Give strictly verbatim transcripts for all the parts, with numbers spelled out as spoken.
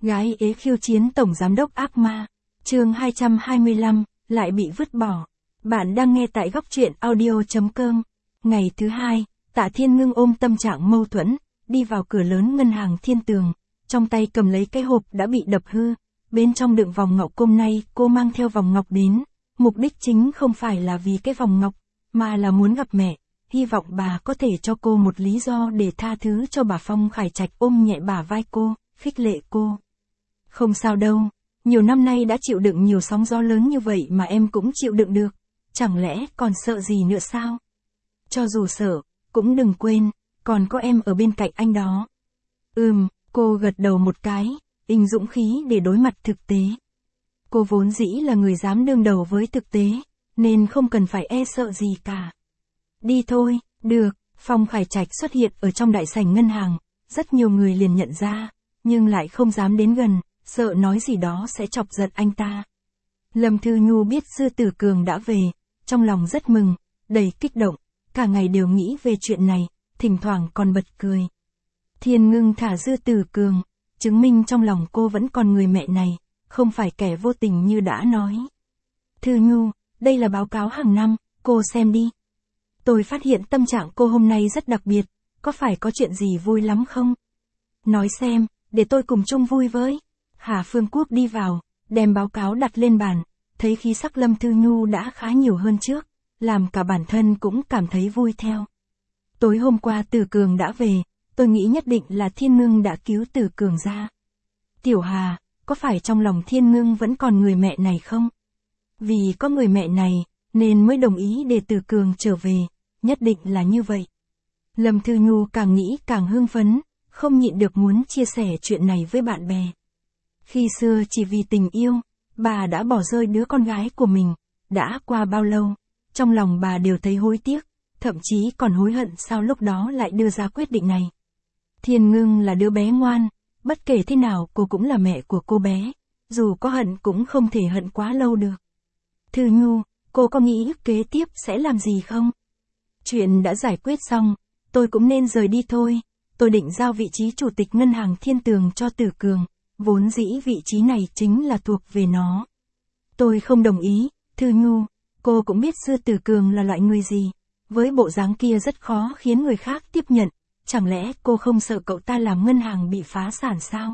Gái ế khiêu chiến tổng giám đốc ác ma. Chương hai trăm hai mươi lăm, lại bị vứt bỏ. Bạn đang nghe tại góc truyện audio chấm com. Ngày thứ hai, Tạ Thiên Ngưng ôm tâm trạng mâu thuẫn, đi vào cửa lớn ngân hàng Thiên Tường, trong tay cầm lấy cái hộp đã bị đập hư, bên trong đựng vòng ngọc. Hôm nay cô mang theo vòng ngọc đến, mục đích chính không phải là vì cái vòng ngọc, mà là muốn gặp mẹ, hy vọng bà có thể cho cô một lý do để tha thứ cho bà. Phong Khải Trạch ôm nhẹ bả vai cô, khích lệ cô. Không sao đâu, nhiều năm nay đã chịu đựng nhiều sóng gió lớn như vậy mà em cũng chịu đựng được, chẳng lẽ còn sợ gì nữa sao? Cho dù sợ, cũng đừng quên, còn có em ở bên cạnh anh đó. Ừm, cô gật đầu một cái, ình dũng khí để đối mặt thực tế. Cô vốn dĩ là người dám đương đầu với thực tế, nên không cần phải e sợ gì cả. Đi thôi, được. Phong Khải Trạch xuất hiện ở trong đại sảnh ngân hàng, rất nhiều người liền nhận ra, nhưng lại không dám đến gần, sợ nói gì đó sẽ chọc giận anh ta. Lâm Thư Nhu biết Dư Tử Cường đã về, trong lòng rất mừng, đầy kích động, cả ngày đều nghĩ về chuyện này, thỉnh thoảng còn bật cười. Thiên Ngưng thả Dư Tử Cường, chứng minh trong lòng cô vẫn còn người mẹ này, không phải kẻ vô tình như đã nói. Thư Nhu, đây là báo cáo hàng năm, cô xem đi. Tôi phát hiện tâm trạng cô hôm nay rất đặc biệt, có phải có chuyện gì vui lắm không? Nói xem, để tôi cùng chung vui với. Hà Phương Quốc đi vào, đem báo cáo đặt lên bàn, thấy khí sắc Lâm Thư Nhu đã khá nhiều hơn trước, làm cả bản thân cũng cảm thấy vui theo. Tối hôm qua Tử Cường đã về, tôi nghĩ nhất định là Thiên Ngưng đã cứu Tử Cường ra. Tiểu Hà, có phải trong lòng Thiên Ngưng vẫn còn người mẹ này không? Vì có người mẹ này, nên mới đồng ý để Tử Cường trở về, nhất định là như vậy. Lâm Thư Nhu càng nghĩ càng hưng phấn, không nhịn được muốn chia sẻ chuyện này với bạn bè. Khi xưa chỉ vì tình yêu, bà đã bỏ rơi đứa con gái của mình, đã qua bao lâu, trong lòng bà đều thấy hối tiếc, thậm chí còn hối hận sao lúc đó lại đưa ra quyết định này. Thiên Ngưng là đứa bé ngoan, bất kể thế nào cô cũng là mẹ của cô bé, dù có hận cũng không thể hận quá lâu được. Thư Nhu, cô có nghĩ kế tiếp sẽ làm gì không? Chuyện đã giải quyết xong, tôi cũng nên rời đi thôi. Tôi định giao vị trí chủ tịch ngân hàng Thiên Tường cho Tử Cường, vốn dĩ vị trí này chính là thuộc về nó. Tôi không đồng ý. Thư Nhu, cô cũng biết Dư Tử Cường là loại người gì, với bộ dáng kia rất khó khiến người khác tiếp nhận, chẳng lẽ cô không sợ cậu ta làm ngân hàng bị phá sản sao?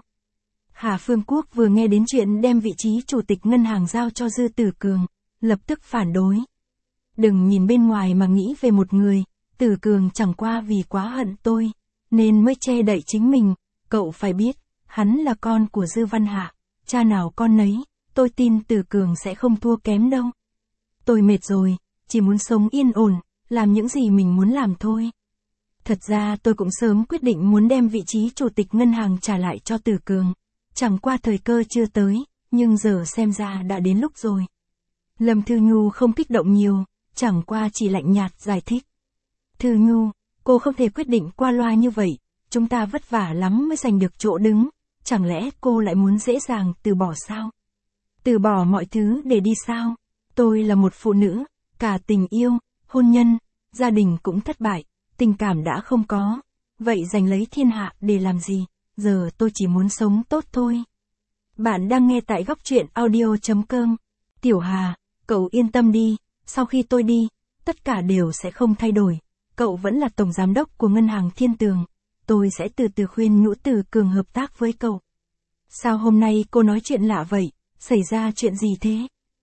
Hà Phương Quốc vừa nghe đến chuyện đem vị trí chủ tịch ngân hàng giao cho Dư Tử Cường, lập tức phản đối. Đừng nhìn bên ngoài mà nghĩ về một người, Tử Cường chẳng qua vì quá hận tôi, nên mới che đậy chính mình, cậu phải biết, hắn là con của Dư Văn Hạ, cha nào con nấy, tôi tin Tử Cường sẽ không thua kém đâu. Tôi mệt rồi, chỉ muốn sống yên ổn, làm những gì mình muốn làm thôi. Thật ra tôi cũng sớm quyết định muốn đem vị trí chủ tịch ngân hàng trả lại cho Tử Cường, chẳng qua thời cơ chưa tới, nhưng giờ xem ra đã đến lúc rồi. Lâm Thư Nhu không kích động nhiều, chẳng qua chỉ lạnh nhạt giải thích. Thư Nhu, cô không thể quyết định qua loa như vậy, chúng ta vất vả lắm mới giành được chỗ đứng, chẳng lẽ cô lại muốn dễ dàng từ bỏ sao? Từ bỏ mọi thứ để đi sao? Tôi là một phụ nữ, cả tình yêu, hôn nhân, gia đình cũng thất bại, tình cảm đã không có, vậy giành lấy thiên hạ để làm gì, giờ tôi chỉ muốn sống tốt thôi. Bạn đang nghe tại góc truyện audio chấm com. Tiểu Hà, cậu yên tâm đi, sau khi tôi đi, tất cả đều sẽ không thay đổi. Cậu vẫn là tổng giám đốc của ngân hàng Thiên Tường, tôi sẽ từ từ khuyên nhủ Tử Cường hợp tác với cậu. Sao hôm nay cô nói chuyện lạ vậy, xảy ra chuyện gì thế?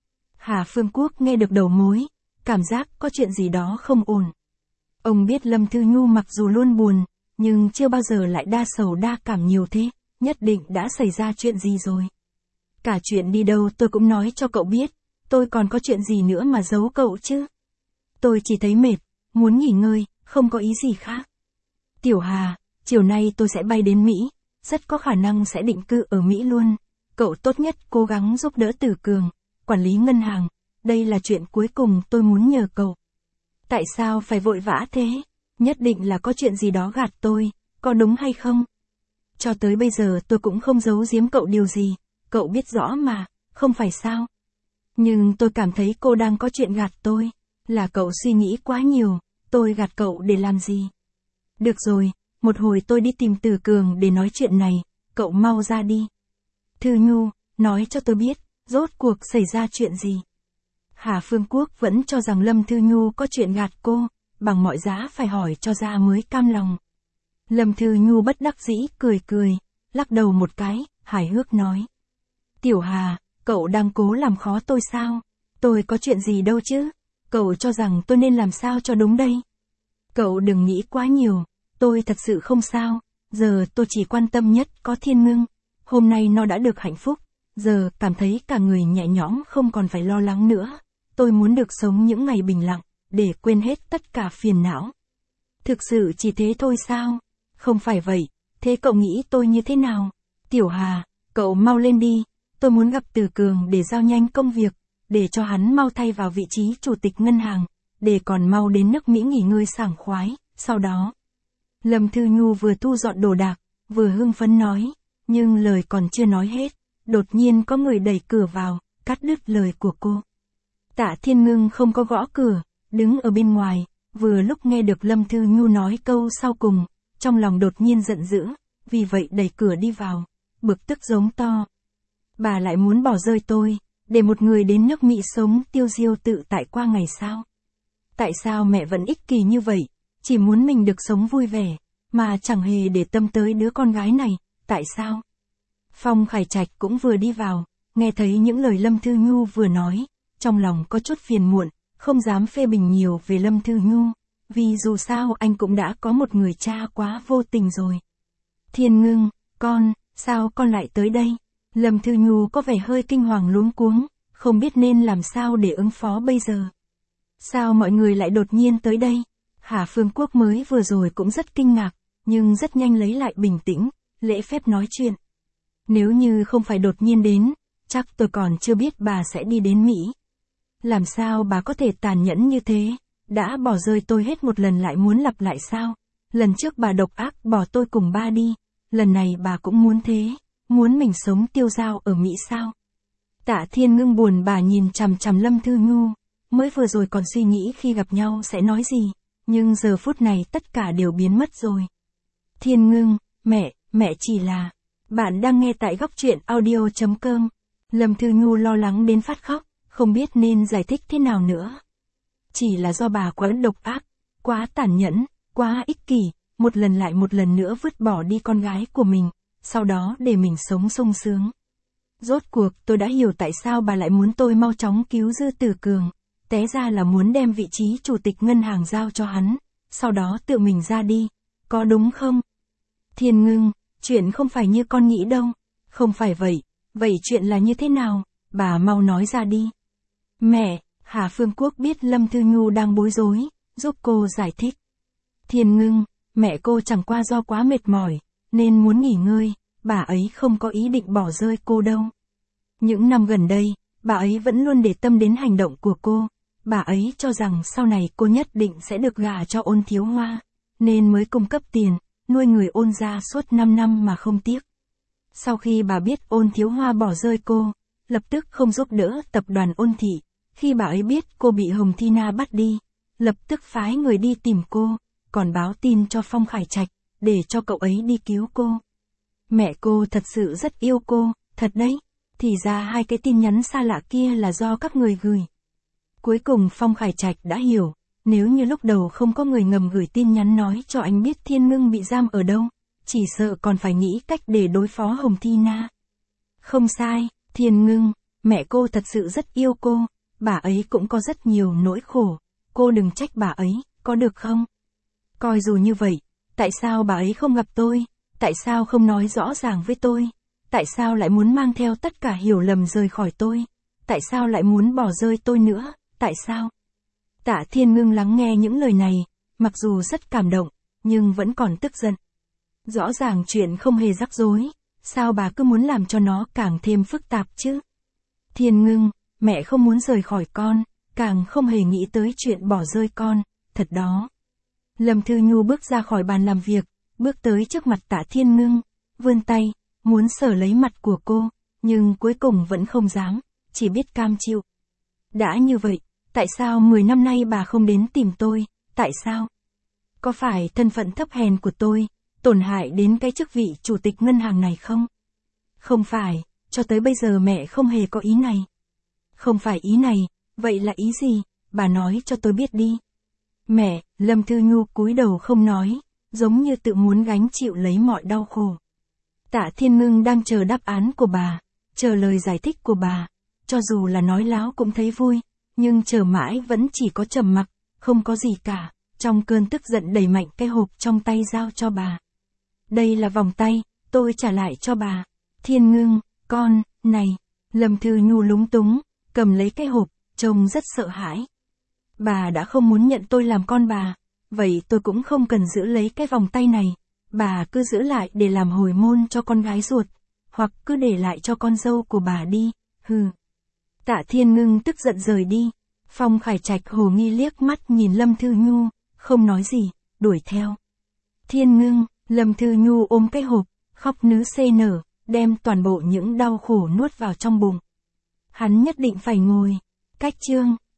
Hà Phương Quốc nghe được đầu mối, cảm giác có chuyện gì đó không ổn. Ông biết Lâm Thư Nhu mặc dù luôn buồn, nhưng chưa bao giờ lại đa sầu đa cảm nhiều thế, nhất định đã xảy ra chuyện gì rồi. Cả chuyện đi đâu tôi cũng nói cho cậu biết, tôi còn có chuyện gì nữa mà giấu cậu chứ? Tôi chỉ thấy mệt, muốn nghỉ ngơi, không có ý gì khác. Tiểu Hà, chiều nay tôi sẽ bay đến Mỹ, rất có khả năng sẽ định cư ở Mỹ luôn. Cậu tốt nhất cố gắng giúp đỡ Tử Cường, quản lý ngân hàng, đây là chuyện cuối cùng tôi muốn nhờ cậu. Tại sao phải vội vã thế? Nhất định là có chuyện gì đó gạt tôi, có đúng hay không? Cho tới bây giờ tôi cũng không giấu giếm cậu điều gì, cậu biết rõ mà, không phải sao? Nhưng tôi cảm thấy cô đang có chuyện gạt tôi, là cậu suy nghĩ quá nhiều, tôi gạt cậu để làm gì? Được rồi, một hồi tôi đi tìm Tử Cường để nói chuyện này, cậu mau ra đi. Thư Nhu, nói cho tôi biết, rốt cuộc xảy ra chuyện gì. Hà Phương Quốc vẫn cho rằng Lâm Thư Nhu có chuyện gạt cô, bằng mọi giá phải hỏi cho ra mới cam lòng. Lâm Thư Nhu bất đắc dĩ cười cười, lắc đầu một cái, hài hước nói. Tiểu Hà, cậu đang cố làm khó tôi sao? Tôi có chuyện gì đâu chứ? Cậu cho rằng tôi nên làm sao cho đúng đây? Cậu đừng nghĩ quá nhiều, tôi thật sự không sao, giờ tôi chỉ quan tâm nhất có Thiên Ngưng. Hôm nay nó đã được hạnh phúc, giờ cảm thấy cả người nhẹ nhõm không còn phải lo lắng nữa. Tôi muốn được sống những ngày bình lặng, để quên hết tất cả phiền não. Thực sự chỉ thế thôi sao? Không phải vậy, thế cậu nghĩ tôi như thế nào? Tiểu Hà, cậu mau lên đi, tôi muốn gặp Từ Cường để giao nhanh công việc, để cho hắn mau thay vào vị trí chủ tịch ngân hàng, để còn mau đến nước Mỹ nghỉ ngơi sảng khoái, sau đó. Lâm Thư Nhu vừa thu dọn đồ đạc, vừa hưng phấn nói, nhưng lời còn chưa nói hết, đột nhiên có người đẩy cửa vào, cắt đứt lời của cô. Tạ Thiên Ngưng không có gõ cửa, đứng ở bên ngoài, vừa lúc nghe được Lâm Thư Nhu nói câu sau cùng, trong lòng đột nhiên giận dữ, vì vậy đẩy cửa đi vào, bực tức giống to. Bà lại muốn bỏ rơi tôi, để một người đến nước Mỹ sống tiêu diêu tự tại qua ngày sao? Tại sao mẹ vẫn ích kỷ như vậy, chỉ muốn mình được sống vui vẻ, mà chẳng hề để tâm tới đứa con gái này, tại sao? Phong Khải Trạch cũng vừa đi vào, nghe thấy những lời Lâm Thư Nhu vừa nói, trong lòng có chút phiền muộn, không dám phê bình nhiều về Lâm Thư Nhu, vì dù sao anh cũng đã có một người cha quá vô tình rồi. Thiên Ngưng, con, sao con lại tới đây? Lâm Thư Nhu có vẻ hơi kinh hoàng luống cuống, không biết nên làm sao để ứng phó bây giờ. Sao mọi người lại đột nhiên tới đây? Hà Phương Quốc mới vừa rồi cũng rất kinh ngạc, nhưng rất nhanh lấy lại bình tĩnh, lễ phép nói chuyện. Nếu như không phải đột nhiên đến, chắc tôi còn chưa biết bà sẽ đi đến Mỹ. Làm sao bà có thể tàn nhẫn như thế? Đã bỏ rơi tôi hết một lần lại muốn lặp lại sao? Lần trước bà độc ác bỏ tôi cùng ba đi, lần này bà cũng muốn thế, muốn mình sống tiêu dao ở Mỹ sao? Tạ Thiên Ngưng buồn bà nhìn chằm chằm Lâm Thư Nhu, mới vừa rồi còn suy nghĩ khi gặp nhau sẽ nói gì, nhưng giờ phút này tất cả đều biến mất rồi. Thiên Ngưng, mẹ, mẹ chỉ là... Bạn đang nghe tại góc truyện audio chấm com. Lâm Thư Nhu lo lắng đến phát khóc, không biết nên giải thích thế nào nữa. Chỉ là do bà quá độc ác, quá tàn nhẫn, quá ích kỷ, một lần lại một lần nữa vứt bỏ đi con gái của mình, sau đó để mình sống sung sướng. Rốt cuộc tôi đã hiểu tại sao bà lại muốn tôi mau chóng cứu Dư Tử Cường, té ra là muốn đem vị trí chủ tịch ngân hàng giao cho hắn, sau đó tự mình ra đi, có đúng không? Thiên Ngưng, chuyện không phải như con nghĩ đâu, không phải vậy, vậy chuyện là như thế nào, bà mau nói ra đi. Mẹ, Hà Phương Quốc biết Lâm Thư Nhu đang bối rối, giúp cô giải thích. Thiên Ngưng, mẹ cô chẳng qua do quá mệt mỏi, nên muốn nghỉ ngơi, bà ấy không có ý định bỏ rơi cô đâu. Những năm gần đây, bà ấy vẫn luôn để tâm đến hành động của cô, bà ấy cho rằng sau này cô nhất định sẽ được gả cho Ôn Thiếu Hoa, nên mới cung cấp tiền, nuôi người Ôn gia suốt năm năm mà không tiếc. Sau khi bà biết Ôn Thiếu Hoa bỏ rơi cô, lập tức không giúp đỡ tập đoàn Ôn thị, khi bà ấy biết cô bị Hồng Thi Na bắt đi, lập tức phái người đi tìm cô, còn báo tin cho Phong Khải Trạch, để cho cậu ấy đi cứu cô. Mẹ cô thật sự rất yêu cô, thật đấy, thì ra hai cái tin nhắn xa lạ kia là do các người gửi. Cuối cùng Phong Khải Trạch đã hiểu, nếu như lúc đầu không có người ngầm gửi tin nhắn nói cho anh biết Thiên Ngưng bị giam ở đâu, chỉ sợ còn phải nghĩ cách để đối phó Hồng Thi Na. Không sai, Thiên Ngưng, mẹ cô thật sự rất yêu cô, bà ấy cũng có rất nhiều nỗi khổ, cô đừng trách bà ấy, có được không? Coi dù như vậy, tại sao bà ấy không gặp tôi, tại sao không nói rõ ràng với tôi, tại sao lại muốn mang theo tất cả hiểu lầm rời khỏi tôi, tại sao lại muốn bỏ rơi tôi nữa, tại sao? Tạ Thiên Ngưng lắng nghe những lời này, mặc dù rất cảm động, nhưng vẫn còn tức giận. Rõ ràng chuyện không hề rắc rối, sao bà cứ muốn làm cho nó càng thêm phức tạp chứ? Thiên Ngưng, mẹ không muốn rời khỏi con, càng không hề nghĩ tới chuyện bỏ rơi con, thật đó. Lâm Thư Nhu bước ra khỏi bàn làm việc, bước tới trước mặt Tạ Thiên Ngưng, vươn tay, muốn sờ lấy mặt của cô, nhưng cuối cùng vẫn không dám, chỉ biết cam chịu. Đã như vậy, tại sao mười năm nay bà không đến tìm tôi, tại sao? Có phải thân phận thấp hèn của tôi, tổn hại đến cái chức vị chủ tịch ngân hàng này không? Không phải, cho tới bây giờ mẹ không hề có ý này. Không phải ý này, vậy là ý gì, bà nói cho tôi biết đi. Mẹ, Lâm Thư Nhu cúi đầu không nói, giống như tự muốn gánh chịu lấy mọi đau khổ. Tạ Thiên Ngưng đang chờ đáp án của bà, chờ lời giải thích của bà, cho dù là nói láo cũng thấy vui, nhưng chờ mãi vẫn chỉ có trầm mặc, không có gì cả, trong cơn tức giận đẩy mạnh cái hộp trong tay giao cho bà. Đây là vòng tay, tôi trả lại cho bà. Thiên Ngưng, con, này, Lâm Thư Nhu lúng túng, cầm lấy cái hộp, trông rất sợ hãi. Bà đã không muốn nhận tôi làm con bà, vậy tôi cũng không cần giữ lấy cái vòng tay này, bà cứ giữ lại để làm hồi môn cho con gái ruột, hoặc cứ để lại cho con dâu của bà đi, hừ. Tạ Thiên Ngưng tức giận rời đi, Phong Khải Trạch hồ nghi liếc mắt nhìn Lâm Thư Nhu, không nói gì, đuổi theo. Thiên Ngưng, Lâm Thư Nhu ôm cái hộp, khóc nứ xê nở, đem toàn bộ những đau khổ nuốt vào trong bụng. Hắn nhất định phải ngồi. Cách chương